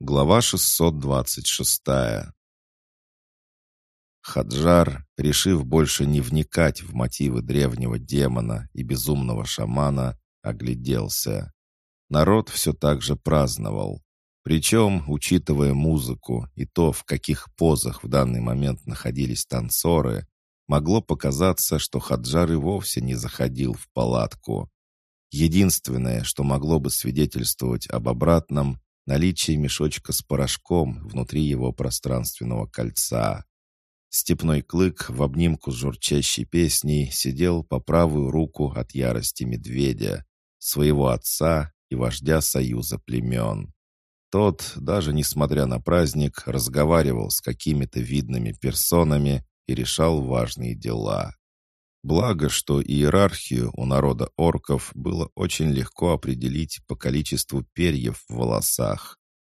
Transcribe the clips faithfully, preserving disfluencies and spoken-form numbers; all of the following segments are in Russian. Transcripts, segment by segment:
Глава шестьсот двадцать шестая. Хаджар, решив больше не вникать в мотивы древнего демона и безумного шамана, огляделся. Народ все так же праздновал. Причем, учитывая музыку и то, в каких позах в данный момент находились танцоры, могло показаться, что Хаджар и вовсе не заходил в палатку. Единственное, что могло бы свидетельствовать об обратном, наличие мешочка с порошком внутри его пространственного кольца. Степной клык в обнимку с журчащей песней сидел по правую руку от ярости медведя, своего отца и вождя союза племен. Тот, даже несмотря на праздник, разговаривал с какими-то видными персонами и решал важные дела. Благо, что иерархию у народа орков было очень легко определить по количеству перьев в волосах.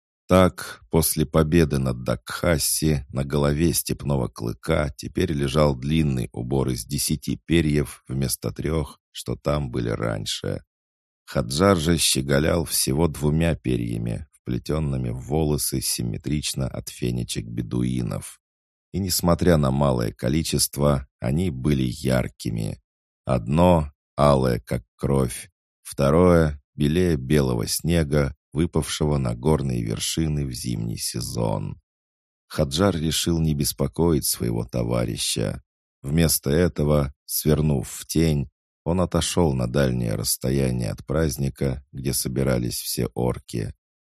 Так, после победы над Дакхасси на голове степного клыка теперь лежал длинный убор из десяти перьев вместо трех, что там были раньше. Хаджар же щеголял всего двумя перьями, вплетенными в волосы симметрично от фенечек бедуинов. И несмотря на малое количество, они были яркими. Одно — алое, как кровь, второе — белее белого снега, выпавшего на горные вершины в зимний сезон. Хаджар решил не беспокоить своего товарища. Вместо этого, свернув в тень, он отошел на дальнее расстояние от праздника, где собирались все орки.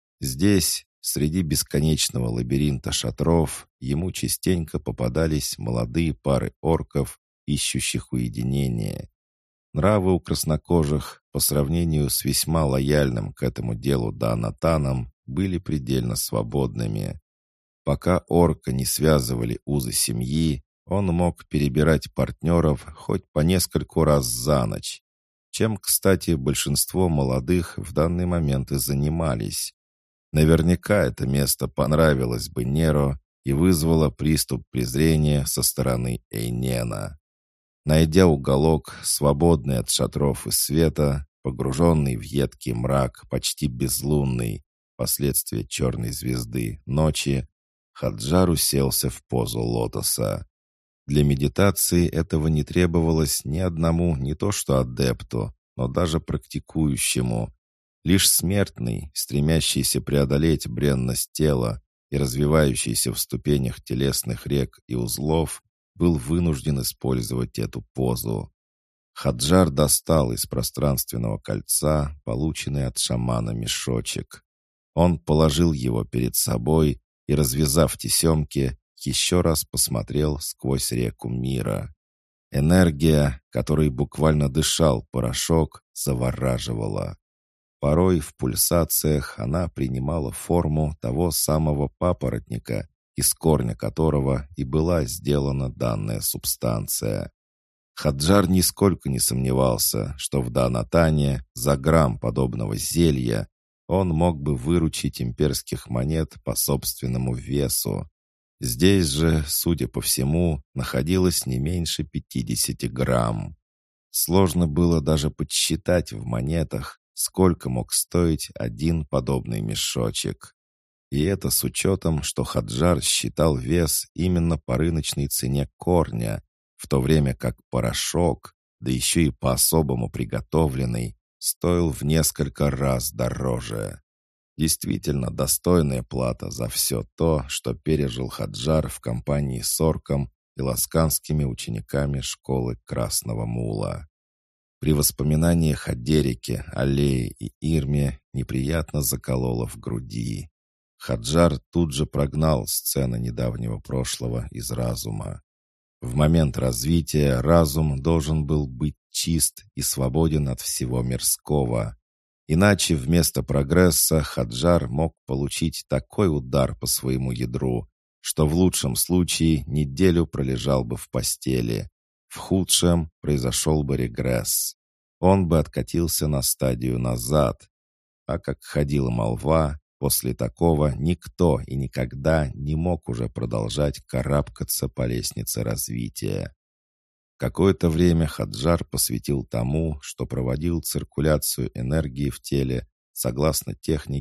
Здесь, среди бесконечного лабиринта шатров, ему частенько попадались молодые пары орков, ищущих уединения. Нравы у краснокожих, по сравнению с весьма лояльным к этому делу Даанатаном, были предельно свободными. Пока орка не связывали узы семьи, он мог перебирать партнеров хоть по нескольку раз за ночь, чем, кстати, большинство молодых в данный момент и занимались. Наверняка это место понравилось бы Неро и вызвало приступ презрения со стороны Эйнена. Найдя уголок, свободный от шатров и света, погруженный в едкий мрак, почти безлунный, последствия черной звезды, ночи, Хаджар уселся в позу лотоса. Для медитации этого не требовалось ни одному не то что адепту, но даже практикующему. Лишь смертный, стремящийся преодолеть бренность тела и развивающийся в ступенях телесных рек и узлов, был вынужден использовать эту позу. Хаджар достал из пространственного кольца полученный от шамана мешочек. Он положил его перед собой и, развязав тесемки, еще раз посмотрел сквозь реку мира. Энергия, которой буквально дышал порошок, завораживала. Порой в пульсациях она принимала форму того самого папоротника, из корня которого и была сделана данная субстанция. Хаджар нисколько не сомневался, что в Даанатане за грамм подобного зелья он мог бы выручить имперских монет по собственному весу. Здесь же, судя по всему, находилось не меньше пятидесяти грамм. Сложно было даже подсчитать в монетах, сколько мог стоить один подобный мешочек. И это с учетом, что Хаджар считал вес именно по рыночной цене корня, в то время как порошок, да еще и по-особому приготовленный, стоил в несколько раз дороже. Действительно достойная плата за все то, что пережил Хаджар в компании с орком и ласканскими учениками школы Красного Мула. При воспоминаниях о Дереке, Аллее и Ирме неприятно закололо в груди. Хаджар тут же прогнал сцены недавнего прошлого из разума. В момент развития разум должен был быть чист и свободен от всего мирского. Иначе вместо прогресса Хаджар мог получить такой удар по своему ядру, что в лучшем случае неделю пролежал бы в постели, в худшем произошел бы регресс. Он бы откатился на стадию назад. А как ходила молва, после такого никто и никогда не мог уже продолжать карабкаться по лестнице развития. Какое-то время Хаджар посвятил тому, что проводил циркуляцию энергии в теле согласно технике,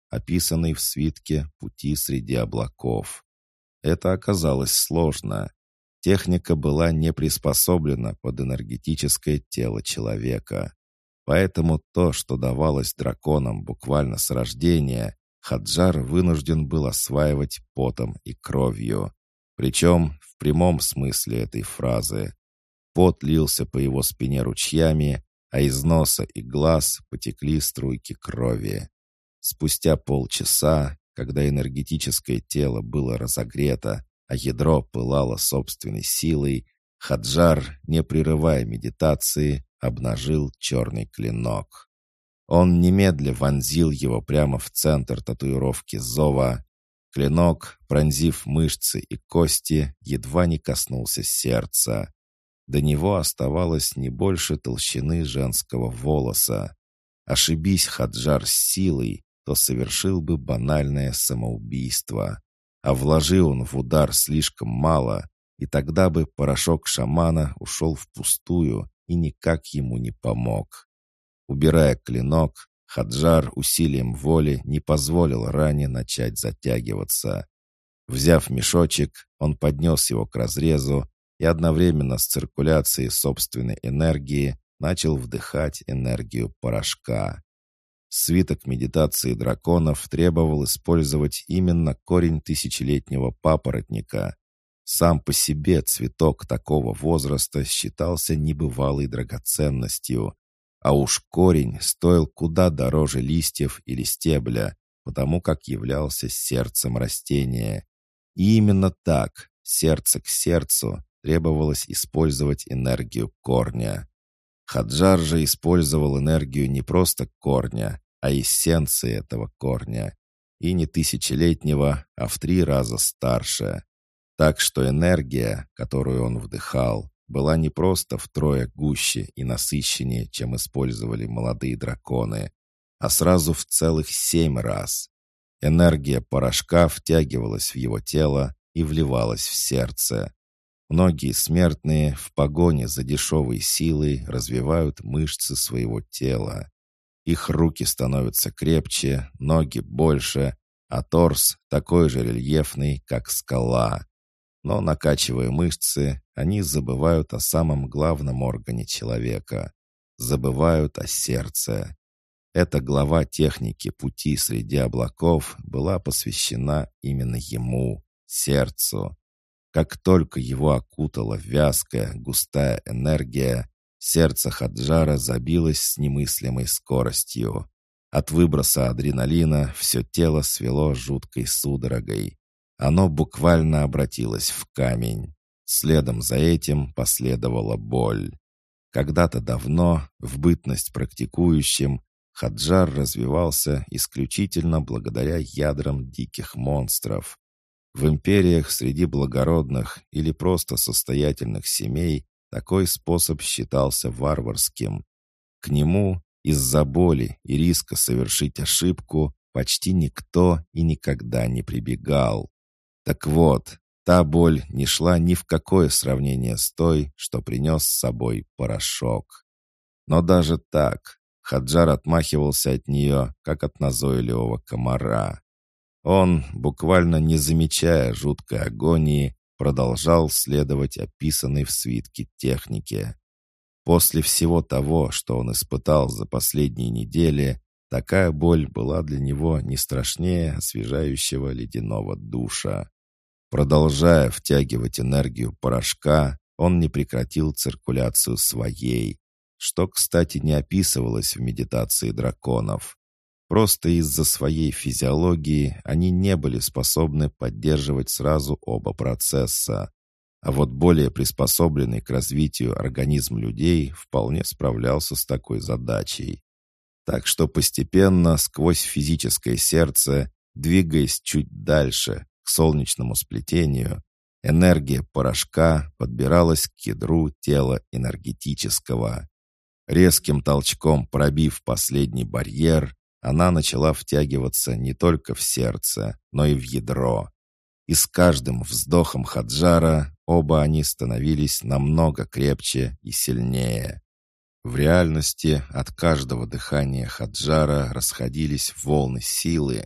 описанный в свитке «Пути среди облаков». Это оказалось сложно. Техника была не приспособлена под энергетическое тело человека. Поэтому то, что давалось драконам буквально с рождения, Хаджар вынужден был осваивать потом и кровью. Причем в прямом смысле этой фразы. Пот лился по его спине ручьями, а из носа и глаз потекли струйки крови. Спустя полчаса, когда энергетическое тело было разогрето, а ядро пылало собственной силой, Хаджар, не прерывая медитации, обнажил черный клинок. Он немедля вонзил его прямо в центр татуировки зова. Клинок, пронзив мышцы и кости, едва не коснулся сердца. До него оставалось не больше толщины женского волоса. Ошибись Хаджар с силой, то совершил бы банальное самоубийство. А вложил он в удар слишком мало, и тогда бы порошок шамана ушел впустую и никак ему не помог. Убирая клинок, Хаджар усилием воли не позволил ране начать затягиваться. Взяв мешочек, он поднес его к разрезу и одновременно с циркуляцией собственной энергии начал вдыхать энергию порошка. Свиток медитации драконов требовал использовать именно корень тысячелетнего папоротника. Сам по себе цветок такого возраста считался небывалой драгоценностью, а уж корень стоил куда дороже листьев или стебля, потому как являлся сердцем растения. И именно так, сердце к сердцу, требовалось использовать энергию корня. Хаджар же использовал энергию не просто корня, а эссенции этого корня. И не тысячелетнего, а в три раза старше. Так что энергия, которую он вдыхал, была не просто втрое гуще и насыщеннее, чем использовали молодые драконы, а сразу в целых семь раз. Энергия порошка втягивалась в его тело и вливалась в сердце. Многие смертные в погоне за дешевой силой развивают мышцы своего тела. Их руки становятся крепче, ноги больше, а торс такой же рельефный, как скала. Но, накачивая мышцы, они забывают о самом главном органе человека. Забывают о сердце. Эта глава техники «Пути среди облаков» была посвящена именно ему, сердцу. Как только его окутала вязкая, густая энергия, сердце Хаджара забилось с немыслимой скоростью. От выброса адреналина все тело свело жуткой судорогой. Оно буквально обратилось в камень. Следом за этим последовала боль. Когда-то давно, в бытность практикующим, Хаджар развивался исключительно благодаря ядрам диких монстров. В империях среди благородных или просто состоятельных семей такой способ считался варварским. К нему из-за боли и риска совершить ошибку почти никто и никогда не прибегал. Так вот, та боль не шла ни в какое сравнение с той, что принес с собой порошок. Но даже так Хаджар отмахивался от нее, как от назойливого комара. Он, буквально не замечая жуткой агонии, продолжал следовать описанной в свитке технике. После всего того, что он испытал за последние недели, такая боль была для него не страшнее освежающего ледяного душа. Продолжая втягивать энергию порошка, он не прекратил циркуляцию своей, что, кстати, не описывалось в медитации драконов. Просто из-за своей физиологии они не были способны поддерживать сразу оба процесса. А вот более приспособленный к развитию организм людей вполне справлялся с такой задачей. Так что постепенно, сквозь физическое сердце, двигаясь чуть дальше, к солнечному сплетению, энергия порошка подбиралась к ядру тела энергетического. Резким толчком пробив последний барьер, она начала втягиваться не только в сердце, но и в ядро. И с каждым вздохом Хаджара оба они становились намного крепче и сильнее. В реальности от каждого дыхания Хаджара расходились волны силы,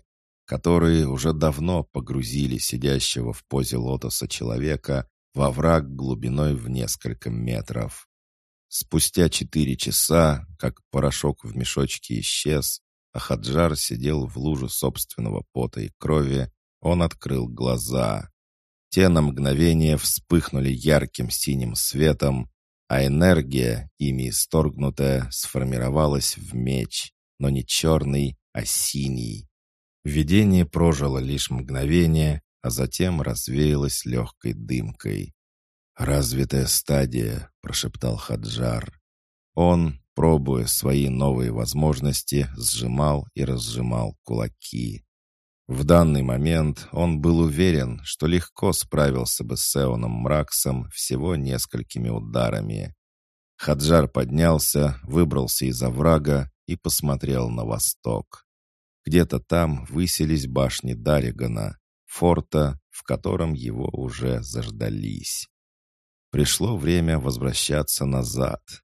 которые уже давно погрузили сидящего в позе лотоса человека во враг глубиной в несколько метров. Спустя четыре часа, как порошок в мешочке исчез, а Хаджар сидел в луже собственного пота и крови, он открыл глаза. Те на мгновение вспыхнули ярким синим светом, а энергия, ими исторгнутая, сформировалась в меч, но не черный, а синий. Видение прожило лишь мгновение, а затем развеялось легкой дымкой. «Развитая стадия», — прошептал Хаджар. Он, пробуя свои новые возможности, сжимал и разжимал кулаки. В данный момент он был уверен, что легко справился бы с Эоном Мраксом всего несколькими ударами. Хаджар поднялся, выбрался из оврага и посмотрел на восток. Где-то там высились башни Дарригана, форта, в котором его уже заждались. Пришло время возвращаться назад.